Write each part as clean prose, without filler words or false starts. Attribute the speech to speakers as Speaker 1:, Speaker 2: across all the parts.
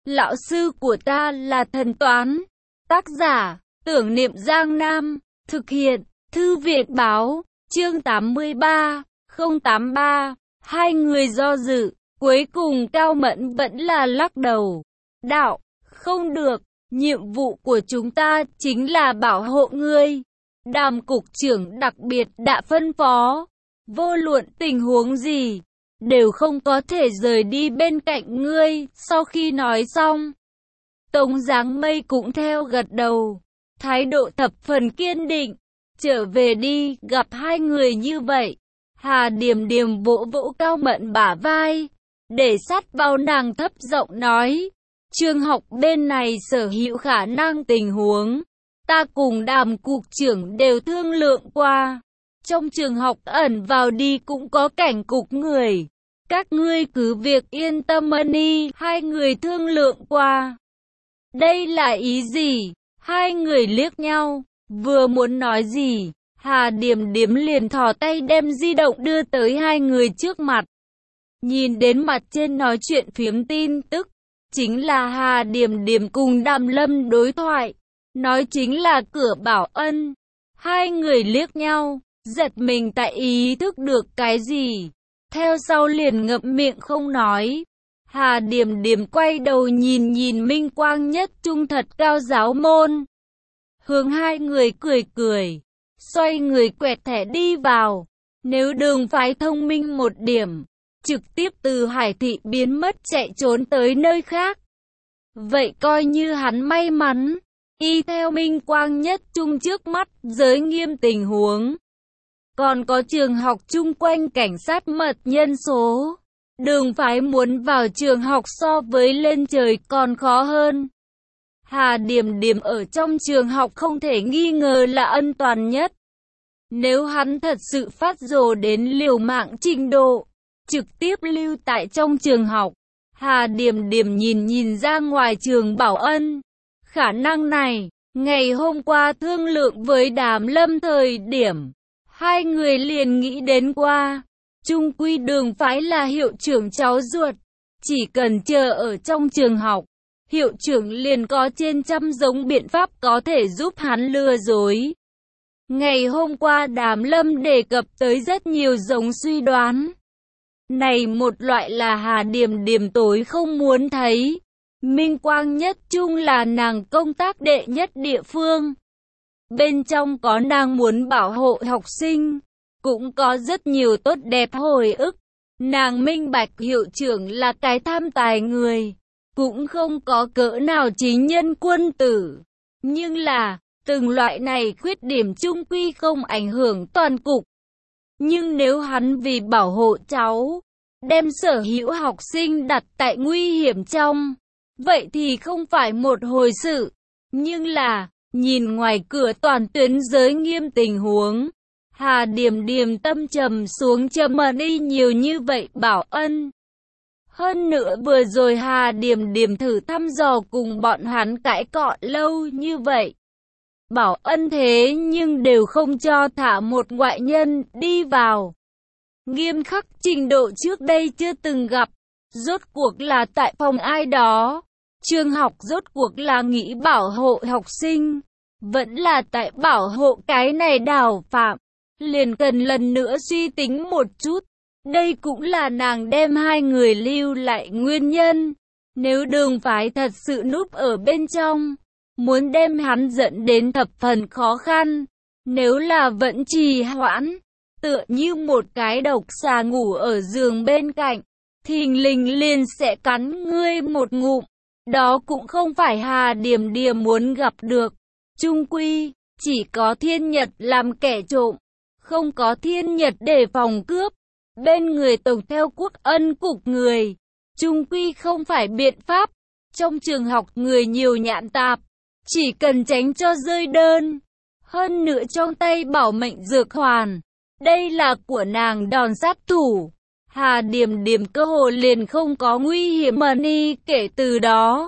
Speaker 1: Lão sư của ta là thần toán. Tác giả, Tưởng Niệm Giang Nam. Thực hiện, Thư viện Báo. Chương 83, 083. Hai người do dự. Cuối cùng Cao Mẫn vẫn là lắc đầu. Đạo, không được. Nhiệm vụ của chúng ta chính là bảo hộ ngươi. Đàm cục trưởng đặc biệt đã phân phó. Vô luận tình huống gì, đều không có thể rời đi bên cạnh ngươi. Sau khi nói xong, Tống Giáng Mây cũng theo gật đầu, thái độ thập phần kiên định. Trở về đi, gặp hai người như vậy. Hà Điềm Điềm vỗ vỗ Cao Mẫn bả vai, để sát vào nàng thấp giọng nói, trường học bên này sở hữu khả năng tình huống, ta cùng Đàm cục trưởng đều thương lượng qua. Trong trường học ẩn vào đi cũng có cảnh cục người. Các ngươi cứ việc yên tâm đi. Hai người thương lượng qua. Đây là ý gì? Hai người liếc nhau, vừa muốn nói gì, Hà Điềm Điềm liền thò tay đem di động đưa tới hai người trước mặt. Nhìn đến mặt trên nói chuyện phiếm tin tức, chính là Hà Điềm Điềm cùng Đàm Lâm đối thoại, nói chính là Cửa Bảo Ân. Hai người liếc nhau, giật mình tại ý thức được cái gì, theo sau liền ngậm miệng không nói. Hà Điềm Điềm quay đầu nhìn nhìn Minh Quang Nhất Trung Thật Cao giáo môn, hướng hai người cười cười, xoay người quẹt thẻ đi vào. Nếu Đường phái thông minh một điểm, trực tiếp từ Hải thị biến mất chạy trốn tới nơi khác, vậy coi như hắn may mắn. Y theo Minh Quang Nhất Trung trước mắt giới nghiêm tình huống, còn có trường học chung quanh cảnh sát mật nhân số, Đường phái muốn vào trường học so với lên trời còn khó hơn. Hà Điềm Điềm ở trong trường học không thể nghi ngờ là an toàn nhất. Nếu hắn thật sự phát rồ đến liều mạng trình độ, trực tiếp lưu tại trong trường học, Hà Điềm Điềm nhìn nhìn ra ngoài trường Bảo Ân. Khả năng này, ngày hôm qua thương lượng với Đàm Lâm thời điểm, hai người liền nghĩ đến qua. Chung quy Đường phái là hiệu trưởng cháu ruột, chỉ cần chờ ở trong trường học, hiệu trưởng liền có trên trăm giống biện pháp có thể giúp hắn lừa dối. Ngày hôm qua Đàm Lâm đề cập tới rất nhiều giống suy đoán. Này một loại là Hà Điềm Điềm tối không muốn thấy. Minh Quang Nhất Trung là nàng công tác đệ nhất địa phương. Bên trong có nàng muốn bảo hộ học sinh, cũng có rất nhiều tốt đẹp hồi ức. Nàng minh bạch hiệu trưởng là cái tham tài người, cũng không có cỡ nào chính nhân quân tử. Nhưng là, từng loại này khuyết điểm chung quy không ảnh hưởng toàn cục. Nhưng nếu hắn vì bảo hộ cháu, đem sở hữu học sinh đặt tại nguy hiểm trong, vậy thì không phải một hồi sự. Nhưng là, nhìn ngoài cửa toàn tuyến giới nghiêm tình huống, Hà Điềm Điềm tâm trầm xuống trầm đi nhiều như vậy Bảo Ân. Hơn nữa vừa rồi Hà Điềm Điềm thử thăm dò cùng bọn hắn cãi cọ lâu như vậy. Bảo Ân thế nhưng đều không cho thả một ngoại nhân đi vào. Nghiêm khắc trình độ trước đây chưa từng gặp. Rốt cuộc là tại phòng ai đó. Trường học rốt cuộc là nghĩ bảo hộ học sinh, vẫn là tại bảo hộ cái này đào phạm. Liền cần lần nữa suy tính một chút. Đây cũng là nàng đem hai người lưu lại nguyên nhân. Nếu Đường phái thật sự núp ở bên trong, muốn đem hắn dẫn đến thập phần khó khăn. Nếu là vẫn trì hoãn, tựa như một cái độc xà ngủ ở giường bên cạnh, thình lình liền sẽ cắn ngươi một ngụm. Đó cũng không phải Hà Điềm Điềm muốn gặp được. Chung quy, chỉ có Thiên Nhật làm kẻ trộm, không có Thiên Nhật để phòng cướp. Bên người tổng theo Quốc Ân cục người, chung quy không phải biện pháp. Trong trường học người nhiều nhạn tạp, chỉ cần tránh cho rơi đơn. Hơn nữa trong tay bảo mệnh dược hoàn, đây là của nàng đòn sát thủ. Hà Điềm Điềm cơ hội liền không có nguy hiểm mà đi. Kể từ đó,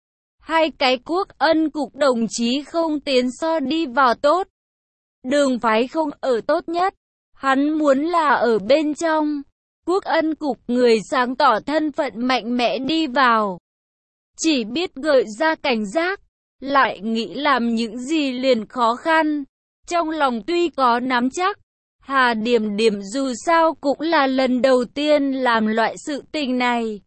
Speaker 1: hai cái Quốc Ân cục đồng chí không tiến so đi vào tốt. Đường phái không ở tốt nhất, hắn muốn là ở bên trong. Quốc Ân cục người sáng tỏ thân phận mạnh mẽ đi vào. chỉ biết gợi ra cảnh giác, lại nghĩ làm những gì liền khó khăn. Trong lòng tuy có nắm chắc, Hà Điểm Điểm dù sao cũng là lần đầu tiên làm loại sự tình này.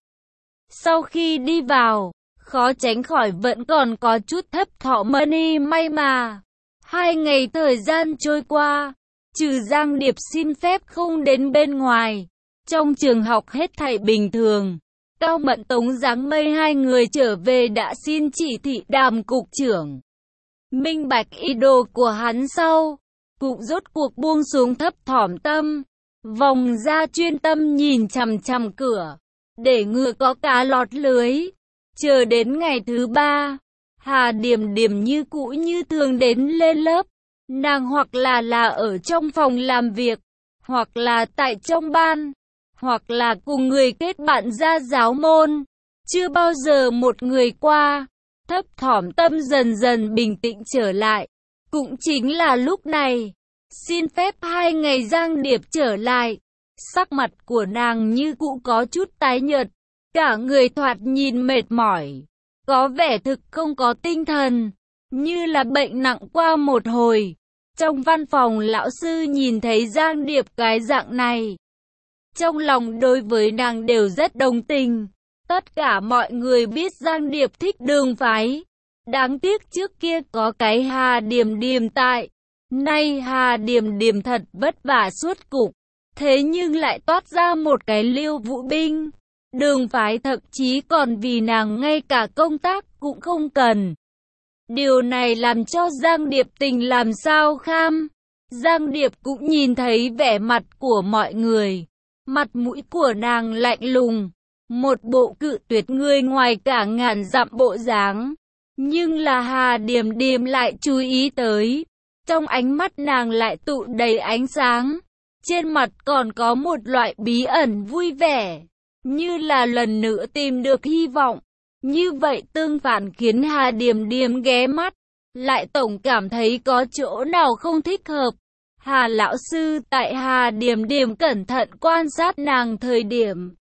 Speaker 1: Sau khi đi vào, khó tránh khỏi vẫn còn có chút thấp thỏm may mà. 2 ngày thời gian trôi qua, trừ Giang Điệp xin phép không đến bên ngoài, trong trường học hết thảy bình thường. Cao Mận Tống Giáng Mây hai người trở về đã xin chỉ thị Đàm cục trưởng. Minh bạch ý đồ của hắn sau, cũng rốt cuộc buông xuống thấp thỏm tâm, vòng ra chuyên tâm nhìn chằm chằm cửa, để ngừa có cá lọt lưới. Chờ đến ngày thứ 3, Hà Điểm Điểm như cũ như thường đến lên lớp. Nàng hoặc là ở trong phòng làm việc, hoặc là tại trong ban, hoặc là cùng người kết bạn ra giáo môn. Chưa bao giờ một người qua, thấp thỏm tâm dần dần bình tĩnh trở lại. Cũng chính là lúc này, xin phép 2 ngày Giang Điệp trở lại. Sắc mặt của nàng như cũ có chút tái nhợt, cả người thoạt nhìn mệt mỏi, có vẻ thực không có tinh thần, như là bệnh nặng qua một hồi. Trong văn phòng lão sư nhìn thấy Giang Điệp cái dạng này, trong lòng đối với nàng đều rất đồng tình. Tất cả mọi người biết Giang Điệp thích Đường phái. Đáng tiếc trước kia có cái Hà Điểm Điểm tại. Nay Hà Điểm Điểm thật vất vả suốt cục, thế nhưng lại toát ra một cái Lưu Vũ Binh. Đường phái thậm chí còn vì nàng ngay cả công tác cũng không cần. Điều này làm cho Giang Điệp tình làm sao kham. Giang Điệp cũng nhìn thấy vẻ mặt của mọi người. Mặt mũi của nàng lạnh lùng, một bộ cự tuyệt người ngoài cả ngàn dặm bộ dáng. Nhưng là Hà Điểm Điểm lại chú ý tới. Trong ánh mắt nàng lại tụ đầy ánh sáng. Trên mặt còn có một loại bí ẩn vui vẻ, như là lần nữa tìm được hy vọng. Như vậy tương phản khiến Hà Điểm Điểm ghé mắt, lại tổng cảm thấy có chỗ nào không thích hợp. Hà lão sư tại Hà Điểm Điểm cẩn thận quan sát nàng thời điểm.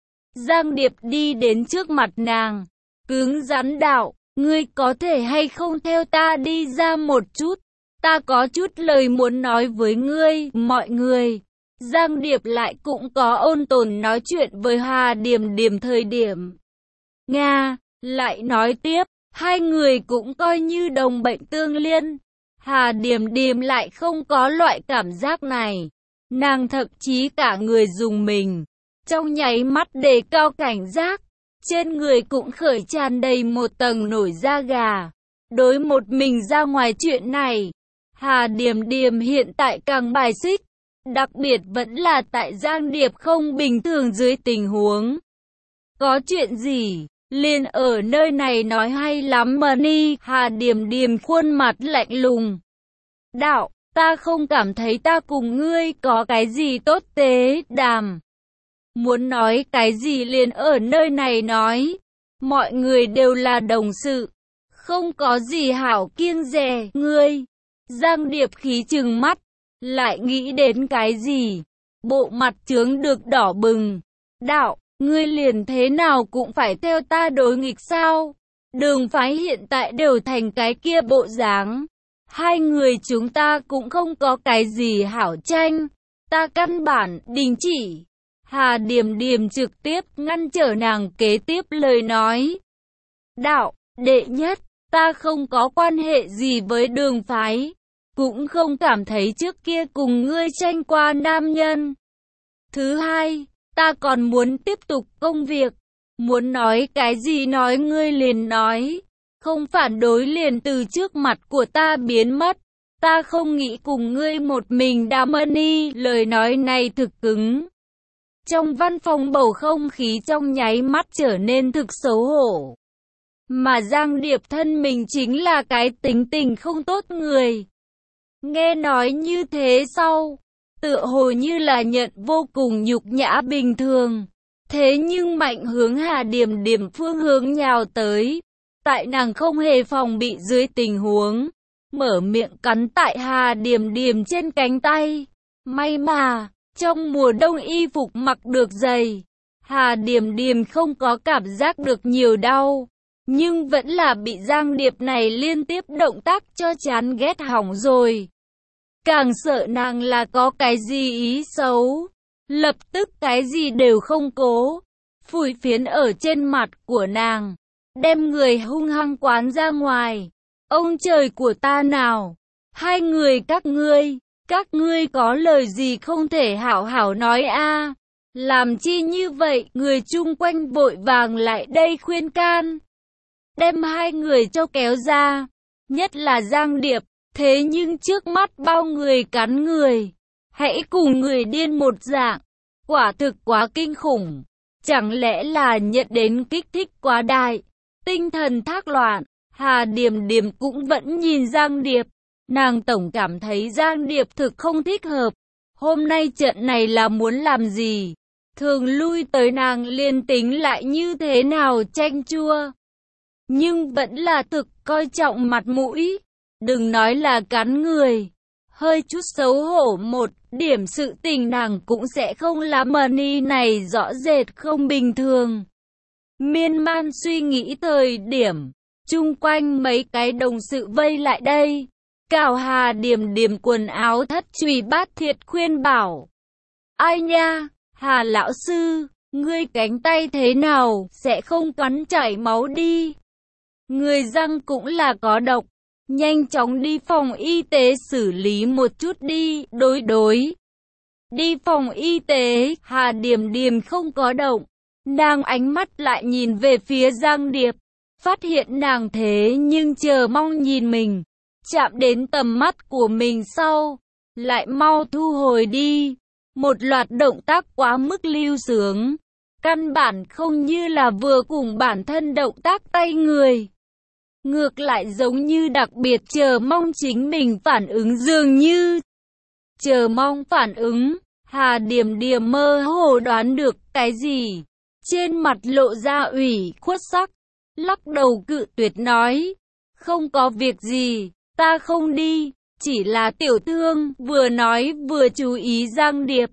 Speaker 1: Giang Điệp đi đến trước mặt nàng, cứng rắn đạo, ngươi có thể hay không theo ta đi ra một chút, ta có chút lời muốn nói với ngươi, mọi người. Giang Điệp lại cũng có ôn tồn nói chuyện với Hà Điểm Điểm thời điểm. Nga, lại nói tiếp, hai người cũng coi như đồng bệnh tương liên. Hà Điểm Điểm lại không có loại cảm giác này. Nàng thậm chí cả người dùng mình, trong nháy mắt đề cao cảnh giác. Trên người cũng khởi tràn đầy một tầng nổi da gà. Đối một mình ra ngoài chuyện này, Hà Điểm Điểm hiện tại càng bài xích. Đặc biệt vẫn là tại Giang Điệp không bình thường dưới tình huống. Có chuyện gì, liền ở nơi này nói hay lắm mà ni. Hà Điểm Điểm khuôn mặt lạnh lùng. Đạo, ta không cảm thấy ta cùng ngươi có cái gì tốt tế Đàm. Muốn nói cái gì liền ở nơi này nói. Mọi người đều là đồng sự, không có gì hảo kiêng dè ngươi. Giang Điệp khí trừng mắt, lại nghĩ đến cái gì, bộ mặt trướng được đỏ bừng. Đạo, ngươi liền thế nào cũng phải theo ta đối nghịch sao? Đường phái hiện tại đều thành cái kia bộ dáng. Hai người chúng ta cũng không có cái gì hảo tranh. Ta căn bản đình chỉ. Hà Điểm Điểm trực tiếp ngăn trở nàng kế tiếp lời nói. Đạo, đệ nhất, ta không có quan hệ gì với Đường phái. Cũng không cảm thấy trước kia cùng ngươi tranh qua nam nhân. Thứ hai, ta còn muốn tiếp tục công việc. Muốn nói cái gì nói ngươi liền nói. Không phản đối liền từ trước mặt của ta biến mất. Ta không nghĩ cùng ngươi một mình đàm ân. Lời nói này thực cứng. Trong văn phòng bầu không khí trong nháy mắt trở nên thực xấu hổ. Mà Giang Điệp thân mình chính là cái tính tình không tốt người. Nghe nói như thế sau, tựa hồ như là nhận vô cùng nhục nhã bình thường. Thế nhưng mạnh hướng Hà Điểm Điểm phương hướng nhào tới. Tại nàng không hề phòng bị dưới tình huống, mở miệng cắn tại Hà Điểm Điểm trên cánh tay. May mà, trong mùa đông y phục mặc được dày, Hà Điểm Điểm không có cảm giác được nhiều đau. nhưng vẫn là bị Giang Điệp này liên tiếp động tác cho chán ghét hỏng rồi. Càng sợ nàng là có cái gì ý xấu, lập tức cái gì đều không cố, phủi phiến ở trên mặt của nàng, đem người hung hăng quán ra ngoài. Ông trời của ta nào, hai người các ngươi có lời gì không thể hảo hảo nói a? Làm chi như vậy? Người chung quanh vội vàng lại đây khuyên can, đem hai người cho kéo ra, nhất là Giang Điệp. Thế nhưng trước mắt bao người cắn người, hãy cùng người điên một dạng, quả thực quá kinh khủng. Chẳng lẽ là nhận đến kích thích quá đại, tinh thần thác loạn? Hà Điềm Điềm cũng vẫn nhìn Giang Điệp, nàng tổng cảm thấy Giang Điệp thực không thích hợp. Hôm nay trận này là muốn làm gì? Thường lui tới nàng liền tính lại như thế nào chanh chua, nhưng vẫn là thực coi trọng mặt mũi. Đừng nói là cắn người, hơi chút xấu hổ một điểm sự tình nàng cũng sẽ không làm. Money này rõ rệt không bình thường. Miên man suy nghĩ thời điểm, chung quanh mấy cái đồng sự vây lại đây, cào Hà Điềm Điềm quần áo thất trùy bát thiệt khuyên bảo. Ai nha, Hà lão sư, ngươi cánh tay thế nào, sẽ không cắn chảy máu đi. Người răng cũng là có độc, nhanh chóng đi phòng y tế xử lý một chút đi. Đối. Đi phòng y tế. Hà Điềm Điềm không có động, nàng ánh mắt lại nhìn về phía Giang Điệp, phát hiện nàng thế nhưng chờ mong nhìn mình, chạm đến tầm mắt của mình sau, lại mau thu hồi đi. Một loạt động tác quá mức lưu sướng, căn bản không như là vừa cùng bản thân động tác tay người, ngược lại giống như đặc biệt chờ mong chính mình phản ứng dường như. Chờ mong phản ứng, Hà Điềm Điềm mơ hồ đoán được cái gì, trên mặt lộ ra ủy khuất sắc, lắc đầu cự tuyệt nói, không có việc gì, ta không đi, chỉ là tiểu thương. Vừa nói vừa chú ý Giang Điệp,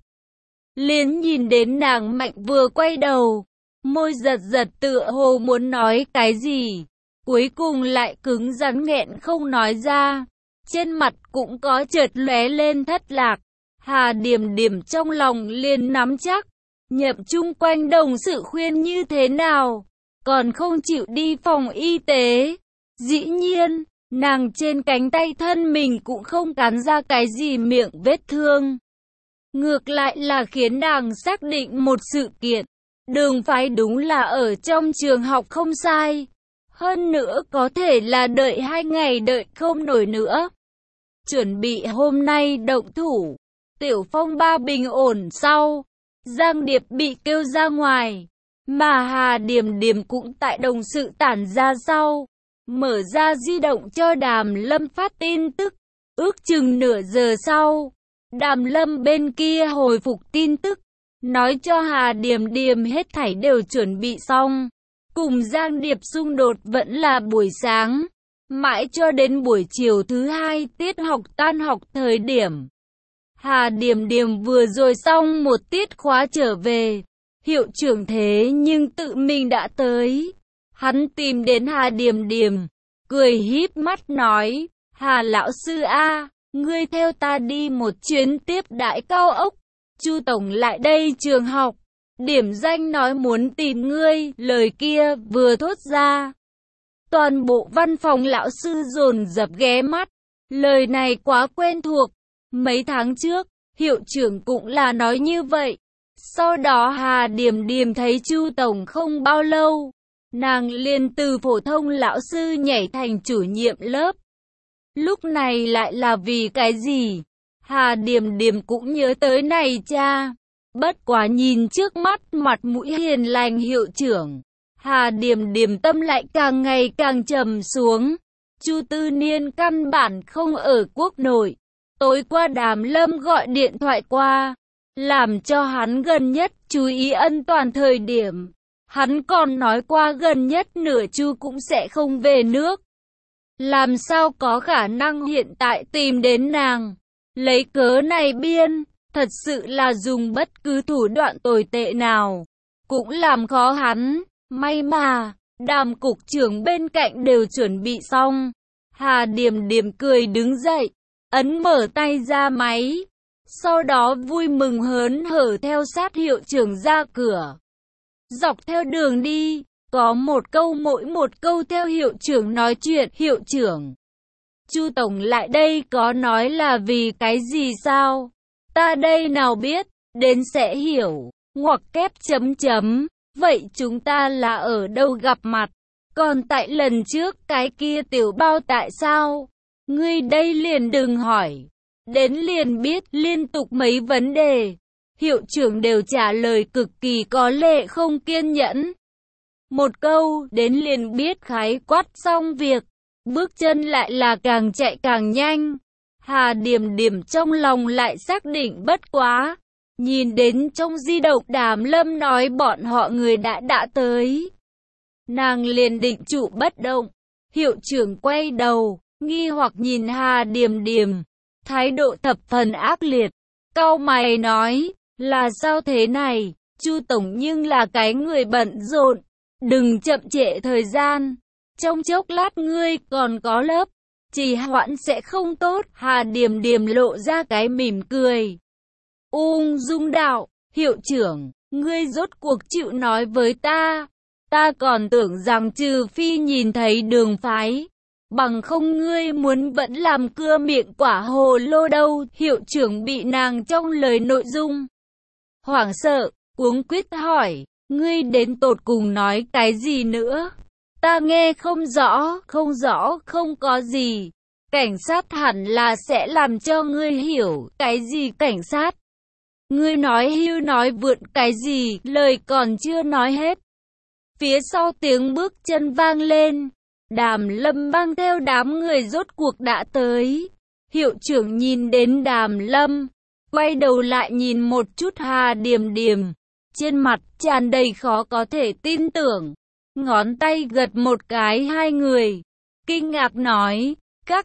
Speaker 1: liền nhìn đến nàng mạnh vừa quay đầu, môi giật giật tựa hồ muốn nói cái gì, cuối cùng lại cứng rắn nghẹn không nói ra, trên mặt cũng có chợt lóe lên thất lạc. Hà Điềm Điềm trong lòng liền nắm chắc, Nhậm chung quanh đồng sự khuyên như thế nào, còn không chịu đi phòng y tế. Dĩ nhiên, nàng trên cánh tay thân mình cũng không cắn ra cái gì miệng vết thương. Ngược lại là khiến nàng xác định một sự kiện, Đường Phái đúng là ở trong trường học không sai. Hơn nữa có thể là đợi 2 ngày đợi không nổi nữa. Chuẩn bị hôm nay động thủ. Tiểu phong ba bình ổn sau, Giang Điệp bị kêu ra ngoài, mà Hà Điềm Điềm cũng tại đồng sự tản ra sau, mở ra di động cho Đàm Lâm phát tin tức. Ước chừng nửa giờ sau, Đàm Lâm bên kia hồi phục tin tức, nói cho Hà Điềm Điềm hết thảy đều chuẩn bị xong. Cùng Giang Điệp xung đột vẫn là buổi sáng, mãi cho đến buổi chiều thứ 2 tiết học tan học thời điểm. Hà Điềm Điềm vừa rồi xong một tiết khóa trở về, hiệu trưởng thế nhưng tự mình đã tới. Hắn tìm đến Hà Điềm Điềm, cười híp mắt nói, Hà lão sư a, ngươi theo ta đi một chuyến tiếp đãi cao ốc. Chu tổng lại đây trường học, điểm danh nói muốn tìm ngươi. Lời kia vừa thốt ra, toàn bộ văn phòng lão sư dồn dập ghé mắt. Lời này quá quen thuộc, mấy tháng trước, hiệu trưởng cũng là nói như vậy. Sau đó Hà Điềm Điềm thấy Chu tổng không bao lâu, nàng liền từ phổ thông lão sư nhảy thành chủ nhiệm lớp. Lúc này lại là vì cái gì? Hà Điềm Điềm cũng nhớ tới này cha. Bất quá nhìn trước mắt mặt mũi hiền lành hiệu trưởng, Hà Điềm Điềm tâm lại càng ngày càng trầm xuống. Chu Tư Niên căn bản không ở quốc nội. Tối qua Đàm Lâm gọi điện thoại qua, làm cho hắn gần nhất chú ý an toàn thời điểm. Hắn còn nói qua gần nhất nửa Chu cũng sẽ không về nước. Làm sao có khả năng hiện tại tìm đến nàng? Lấy cớ này biên, thật sự là dùng bất cứ thủ đoạn tồi tệ nào cũng làm khó hắn. May mà Đàm cục trưởng bên cạnh đều chuẩn bị xong. Hà Điềm Điềm cười đứng dậy, ấn mở tay ra máy. Sau đó vui mừng hớn hở theo sát hiệu trưởng ra cửa. Dọc theo đường đi, có một câu mỗi một câu theo hiệu trưởng nói chuyện. Hiệu trưởng, Chu tổng lại đây có nói là vì cái gì sao? Ta đây nào biết, đến sẽ hiểu. Ngoặc kép chấm chấm. Vậy chúng ta là ở đâu gặp mặt? Còn tại lần trước cái kia tiểu bao tại sao? Ngươi đây liền đừng hỏi. Đến liền biết liên tục mấy vấn đề. Hiệu trưởng đều trả lời cực kỳ có lệ không kiên nhẫn. Một câu đến liền biết khái quát xong việc. Bước chân lại là càng chạy càng nhanh. Hà Điềm Điềm trong lòng lại xác định bất quá. Nhìn đến trong di động Đàm Lâm nói bọn họ người đã tới. Nàng liền định trụ bất động. Hiệu trưởng quay đầu, nghi hoặc nhìn Hà Điềm Điềm. Thái độ thập phần ác liệt. Cau mày nói, là sao thế này? Chu tổng nhưng là cái người bận rộn. Đừng chậm trễ thời gian. Trong chốc lát ngươi còn có lớp. Trì hoãn sẽ không tốt. Hà Điềm Điềm lộ ra cái mỉm cười. Ung dung đạo, hiệu trưởng, ngươi rốt cuộc chịu nói với ta. Ta còn tưởng rằng trừ phi nhìn thấy đường phái. Bằng không ngươi muốn vẫn làm cưa miệng quả hồ lô đâu. Hiệu trưởng bị nàng trong lời nội dung hoảng sợ, cuống quýt hỏi, ngươi đến tột cùng nói cái gì nữa? Ta nghe không rõ, không có gì. Cảnh sát hẳn là sẽ làm cho ngươi hiểu. Cái gì cảnh sát? Ngươi nói hưu nói vượn cái gì, lời còn chưa nói hết. Phía sau tiếng bước chân vang lên. Đàm Lâm mang theo đám người rốt cuộc đã tới. Hiệu trưởng nhìn đến Đàm Lâm, quay đầu lại nhìn một chút Hà Điềm Điềm. Trên mặt tràn đầy khó có thể tin tưởng. Ngón tay gật một cái hai người. Kinh ngạc nói, các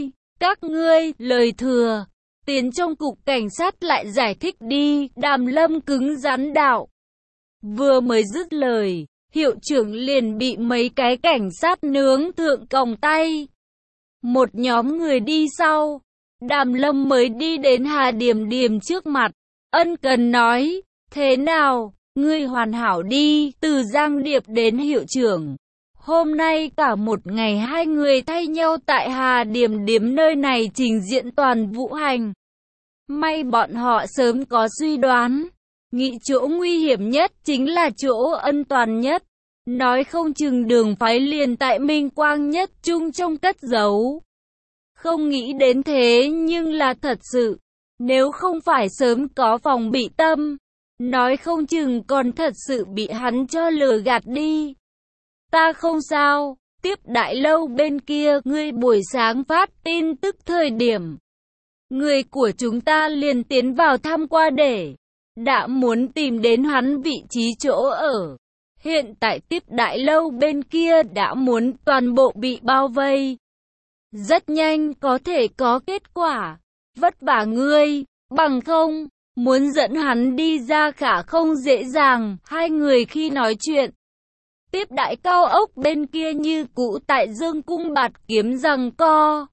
Speaker 1: ngươi, lời thừa. Tiến trong cục cảnh sát lại giải thích đi. Đàm Lâm cứng rắn đạo. Vừa mới dứt lời, hiệu trưởng liền bị mấy cái cảnh sát nướng thượng còng tay. Một nhóm người đi sau. Đàm Lâm mới đi đến Hà Điềm Điềm trước mặt. Ân cần nói, thế nào, ngươi hoàn hảo đi. Từ Giang Điệp đến hiệu trưởng. Hôm nay cả một ngày hai người thay nhau tại Hà Điềm Điềm nơi này trình diễn toàn vũ hành. May bọn họ sớm có suy đoán. Nghĩ chỗ nguy hiểm nhất chính là chỗ an toàn nhất. Nói không chừng đường phái liền tại Minh Quang nhất trung trong cất giấu. Không nghĩ đến thế nhưng là thật sự. Nếu không phải sớm có phòng bị tâm, nói không chừng còn thật sự bị hắn cho lừa gạt đi. Ta không sao, tiếp đại lâu bên kia ngươi buổi sáng phát tin tức thời điểm. Người của chúng ta liền tiến vào thăm qua để đã muốn tìm đến hắn vị trí chỗ ở. Hiện tại tiếp đại lâu bên kia đã muốn toàn bộ bị bao vây. Rất nhanh có thể có kết quả. Vất vả ngươi, bằng không, muốn dẫn hắn đi ra khả không dễ dàng. Hai người khi nói chuyện. Tiếp đại cao ốc bên kia như cũ tại Dương Cung Bạt Kiếm giằng co.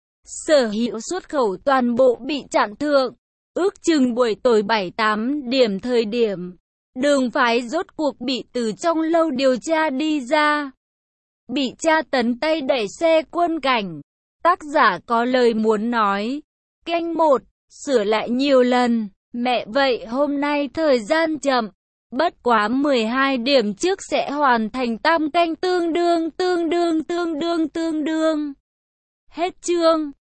Speaker 1: Sở hữu xuất khẩu toàn bộ bị chặn thượng. Ước chừng buổi tối 7-8 điểm thời điểm. Đường phái rốt cuộc bị từ trong lâu điều tra đi ra. Bị tra tấn tay đẩy xe quân cảnh. Tác giả có lời muốn nói. Canh 1, sửa lại nhiều lần. Mẹ vậy hôm nay thời gian chậm. Bất quá 12 điểm trước sẽ hoàn thành tam canh tương đương. Hết chương.